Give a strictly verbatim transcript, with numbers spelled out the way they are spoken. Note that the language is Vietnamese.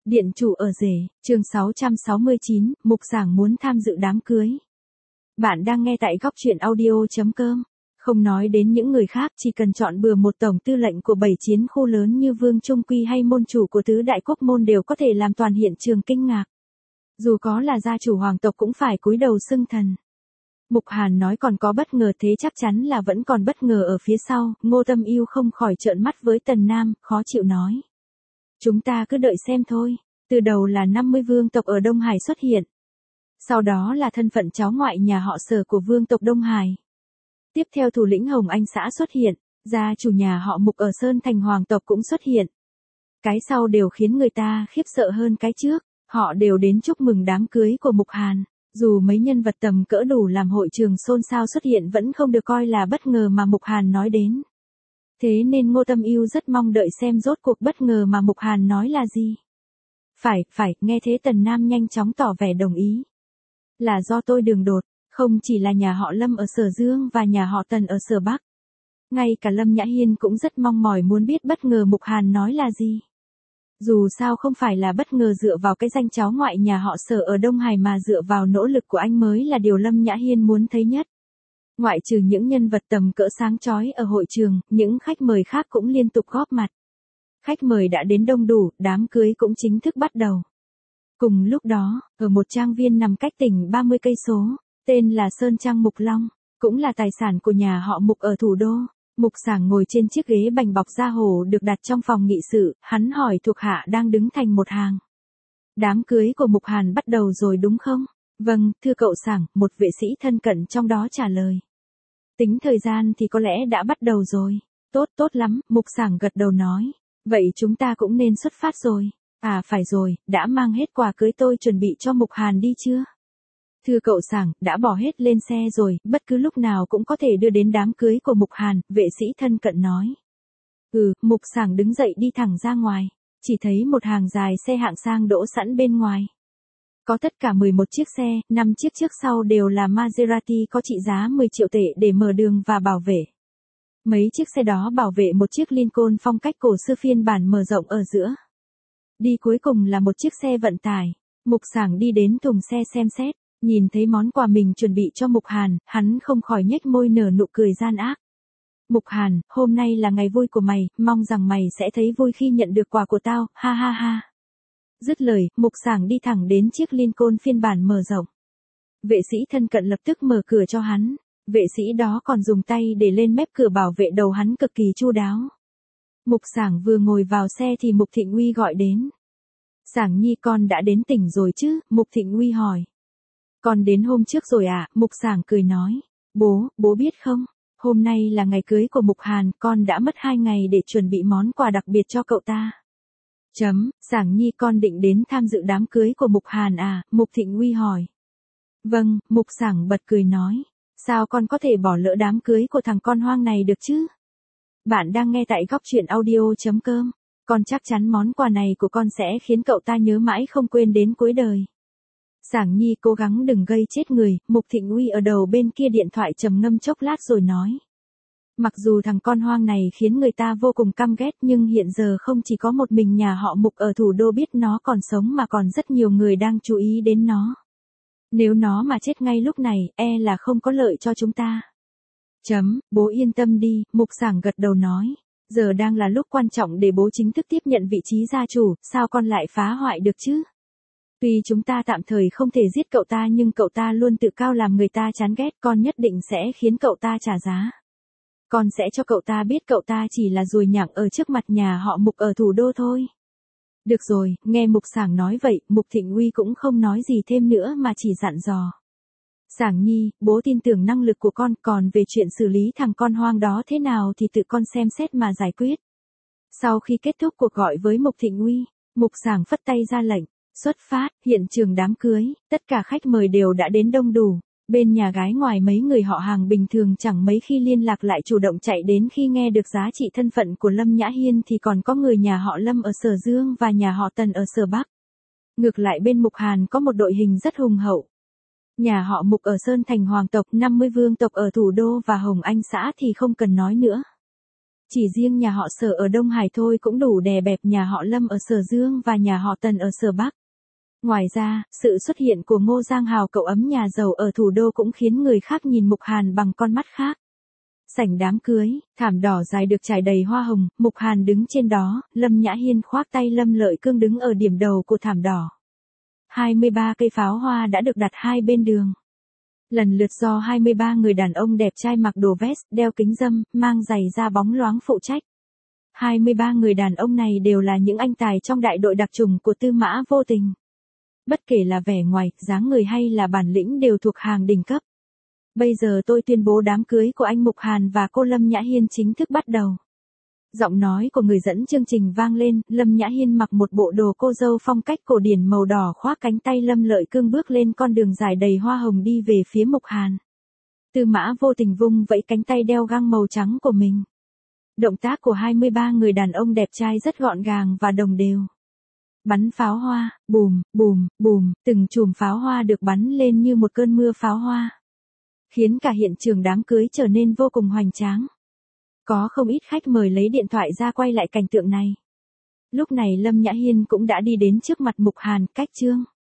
Điện chủ ở rể, chương sáu trăm sáu mươi chín, Mục Sảng muốn tham dự đám cưới. Bạn đang nghe tại góc truyện audio chấm com. Không nói đến những người khác, chỉ cần chọn bừa một tổng tư lệnh của bảy chiến khu lớn như Vương Trung Quy hay môn chủ của tứ đại quốc môn đều có thể làm toàn hiện trường kinh ngạc. Dù có là gia chủ hoàng tộc cũng phải cúi đầu xưng thần. Mục Hàn nói còn có bất ngờ, thế chắc chắn là vẫn còn bất ngờ ở phía sau. Ngô Tâm Ưu không khỏi trợn mắt với Tần Nam, khó chịu nói. Chúng ta cứ đợi xem thôi. Từ đầu là năm mươi vương tộc ở Đông Hải xuất hiện. Sau đó là thân phận cháu ngoại nhà họ Sở của vương tộc Đông Hải. Tiếp theo thủ lĩnh Hồng Anh xã xuất hiện, gia chủ nhà họ Mục ở Sơn Thành hoàng tộc cũng xuất hiện. Cái sau đều khiến người ta khiếp sợ hơn cái trước, họ đều đến chúc mừng đám cưới của Mục Hàn. Dù mấy nhân vật tầm cỡ đủ làm hội trường xôn xao xuất hiện vẫn không được coi là bất ngờ mà Mục Hàn nói đến. Thế nên Ngô Tâm Ưu rất mong đợi xem rốt cuộc bất ngờ mà Mục Hàn nói là gì. Phải, phải, nghe thế Tần Nam nhanh chóng tỏ vẻ đồng ý. Là do tôi đường đột, không chỉ là nhà họ Lâm ở Sở Dương và nhà họ Tần ở Sở Bắc. Ngay cả Lâm Nhã Hiên cũng rất mong mỏi muốn biết bất ngờ Mục Hàn nói là gì. Dù sao không phải là bất ngờ dựa vào cái danh cháu ngoại nhà họ Sở ở Đông Hải mà dựa vào nỗ lực của anh mới là điều Lâm Nhã Hiên muốn thấy nhất. Ngoại trừ những nhân vật tầm cỡ sáng chói ở hội trường, những khách mời khác cũng liên tục góp mặt. Khách mời đã đến đông đủ, đám cưới cũng chính thức bắt đầu. Cùng lúc đó, ở một trang viên nằm cách tỉnh ba mươi cây số, tên là Sơn Trang Mục Long, cũng là tài sản của nhà họ Mục ở thủ đô. Mục Sảng ngồi trên chiếc ghế bành bọc da hổ được đặt trong phòng nghị sự, hắn hỏi thuộc hạ đang đứng thành một hàng. Đám cưới của Mục Hàn bắt đầu rồi đúng không? Vâng, thưa cậu Sảng, một vệ sĩ thân cận trong đó trả lời. Tính thời gian thì có lẽ đã bắt đầu rồi. Tốt, tốt lắm, Mục Sảng gật đầu nói. Vậy chúng ta cũng nên xuất phát rồi. À phải rồi, đã mang hết quà cưới tôi chuẩn bị cho Mục Hàn đi chưa? Thưa cậu Sảng, đã bỏ hết lên xe rồi, bất cứ lúc nào cũng có thể đưa đến đám cưới của Mục Hàn, vệ sĩ thân cận nói. Ừ, Mục Sảng đứng dậy đi thẳng ra ngoài, chỉ thấy một hàng dài xe hạng sang đỗ sẵn bên ngoài. Có tất cả mười một chiếc xe, năm chiếc trước sau đều là Maserati có trị giá mười triệu tệ để mở đường và bảo vệ. Mấy chiếc xe đó bảo vệ một chiếc Lincoln phong cách cổ xưa phiên bản mở rộng ở giữa. Đi cuối cùng là một chiếc xe vận tải. Mục Sảng đi đến thùng xe xem xét, nhìn thấy món quà mình chuẩn bị cho Mục Hàn, hắn không khỏi nhếch môi nở nụ cười gian ác. Mục Hàn, hôm nay là ngày vui của mày, mong rằng mày sẽ thấy vui khi nhận được quà của tao, ha ha ha. Dứt lời, Mục Sảng đi thẳng đến chiếc Lincoln phiên bản mở rộng. Vệ sĩ thân cận lập tức mở cửa cho hắn. Vệ sĩ đó còn dùng tay để lên mép cửa bảo vệ đầu hắn cực kỳ chu đáo. Mục Sảng vừa ngồi vào xe thì Mục Thịnh Uy gọi đến. Sảng Nhi con đã đến tỉnh rồi chứ? Mục Thịnh Uy hỏi. Con đến hôm trước rồi à? Mục Sảng cười nói. Bố, bố biết không? Hôm nay là ngày cưới của Mục Hàn, con đã mất hai ngày để chuẩn bị món quà đặc biệt cho cậu ta. Chấm, Sảng Nhi con định đến tham dự đám cưới của Mục Hàn à? Mục Thịnh Uy hỏi. Vâng, Mục Sảng bật cười nói. Sao con có thể bỏ lỡ đám cưới của thằng con hoang này được chứ? Bạn đang nghe tại góc truyện audio chấm com. Con chắc chắn món quà này của con sẽ khiến cậu ta nhớ mãi không quên đến cuối đời. Sảng Nhi cố gắng đừng gây chết người, Mục Thịnh Uy ở đầu bên kia điện thoại trầm ngâm chốc lát rồi nói. Mặc dù thằng con hoang này khiến người ta vô cùng căm ghét nhưng hiện giờ không chỉ có một mình nhà họ Mục ở thủ đô biết nó còn sống mà còn rất nhiều người đang chú ý đến nó. Nếu nó mà chết ngay lúc này, e là không có lợi cho chúng ta. Chấm, bố yên tâm đi, Mục Sảng gật đầu nói. Giờ đang là lúc quan trọng để bố chính thức tiếp nhận vị trí gia chủ, sao con lại phá hoại được chứ? Tuy chúng ta tạm thời không thể giết cậu ta nhưng cậu ta luôn tự cao làm người ta chán ghét, con nhất định sẽ khiến cậu ta trả giá. Con sẽ cho cậu ta biết cậu ta chỉ là ruồi nhặng ở trước mặt nhà họ Mục ở thủ đô thôi. Được rồi, nghe Mục Sảng nói vậy, Mục Thịnh Uy cũng không nói gì thêm nữa mà chỉ dặn dò. Sảng Nhi, bố tin tưởng năng lực của con, còn về chuyện xử lý thằng con hoang đó thế nào thì tự con xem xét mà giải quyết. Sau khi kết thúc cuộc gọi với Mục Thịnh Uy, Mục Sảng phất tay ra lệnh, xuất phát, hiện trường đám cưới, tất cả khách mời đều đã đến đông đủ. Bên nhà gái ngoài mấy người họ hàng bình thường chẳng mấy khi liên lạc lại chủ động chạy đến khi nghe được giá trị thân phận của Lâm Nhã Hiên thì còn có người nhà họ Lâm ở Sở Dương và nhà họ Tần ở Sở Bắc. Ngược lại bên Mục Hàn có một đội hình rất hùng hậu. Nhà họ Mục ở Sơn Thành hoàng tộc, năm mươi vương tộc ở thủ đô và Hồng Anh xã thì không cần nói nữa. Chỉ riêng nhà họ Sở ở Đông Hải thôi cũng đủ đè bẹp nhà họ Lâm ở Sở Dương và nhà họ Tần ở Sở Bắc. Ngoài ra, sự xuất hiện của Ngô Giang Hào cậu ấm nhà giàu ở thủ đô cũng khiến người khác nhìn Mục Hàn bằng con mắt khác. Sảnh đám cưới, thảm đỏ dài được trải đầy hoa hồng, Mục Hàn đứng trên đó, Lâm Nhã Hiên khoác tay Lâm Lợi Cương đứng ở điểm đầu của thảm đỏ. hai mươi ba cây pháo hoa đã được đặt hai bên đường. Lần lượt do hai mươi ba người đàn ông đẹp trai mặc đồ vest, đeo kính râm, mang giày da bóng loáng phụ trách. hai mươi ba người đàn ông này đều là những anh tài trong đại đội đặc chủng của Tư Mã Vô Tình. Bất kể là vẻ ngoài, dáng người hay là bản lĩnh đều thuộc hàng đỉnh cấp. Bây giờ tôi tuyên bố đám cưới của anh Mục Hàn và cô Lâm Nhã Hiên chính thức bắt đầu. Giọng nói của người dẫn chương trình vang lên, Lâm Nhã Hiên mặc một bộ đồ cô dâu phong cách cổ điển màu đỏ khoác cánh tay Lâm Lợi Cương bước lên con đường dài đầy hoa hồng đi về phía Mục Hàn. Tư Mã Vô Tình vung vẫy cánh tay đeo găng màu trắng của mình. Động tác của hai mươi ba người đàn ông đẹp trai rất gọn gàng và đồng đều. Bắn pháo hoa, bùm, bùm, bùm, từng chùm pháo hoa được bắn lên như một cơn mưa pháo hoa, khiến cả hiện trường đám cưới trở nên vô cùng hoành tráng. Có không ít khách mời lấy điện thoại ra quay lại cảnh tượng này. Lúc này Lâm Nhã Hiên cũng đã đi đến trước mặt Mục Hàn, cách chương.